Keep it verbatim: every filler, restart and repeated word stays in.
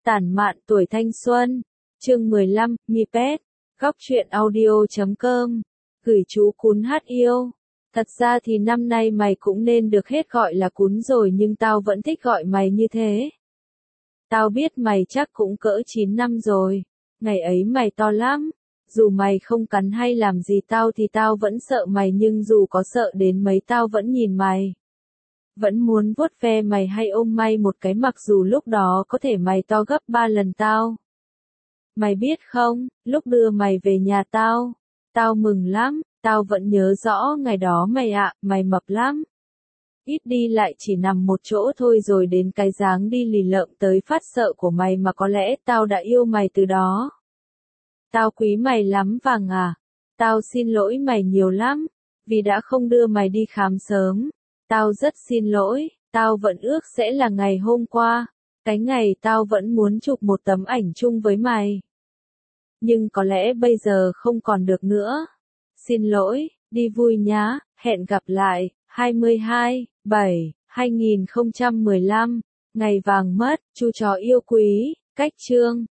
Tản mạn tuổi thanh xuân, chương mười lăm, Mi Pet, góc truyện audio chấm com, gửi chú cún hát yêu. Thật ra thì năm nay mày cũng nên được hết gọi là cún rồi nhưng tao vẫn thích gọi mày như thế. Tao biết mày chắc cũng cỡ chín năm rồi, ngày ấy mày to lắm, dù mày không cắn hay làm gì tao thì tao vẫn sợ mày nhưng dù có sợ đến mấy tao vẫn nhìn mày. Vẫn muốn vuốt ve mày hay ôm mày một cái mặc dù lúc đó có thể mày to gấp ba lần tao. Mày biết không, lúc đưa mày về nhà tao, tao mừng lắm, tao vẫn nhớ rõ ngày đó mày ạ, mày mập lắm. Ít đi lại chỉ nằm một chỗ thôi rồi đến cái dáng đi lì lợm tới phát sợ của mày mà có lẽ tao đã yêu mày từ đó. Tao quý mày lắm Vàng à, tao xin lỗi mày nhiều lắm, vì đã không đưa mày đi khám sớm. Tao rất xin lỗi, tao vẫn ước sẽ là ngày hôm qua, cái ngày tao vẫn muốn chụp một tấm ảnh chung với mày. Nhưng có lẽ bây giờ không còn được nữa. Xin lỗi, đi vui nhá, hẹn gặp lại, hai mươi hai, bảy, hai nghìn không trăm mười lăm, ngày vàng mất, chu chó yêu quý, cách chương.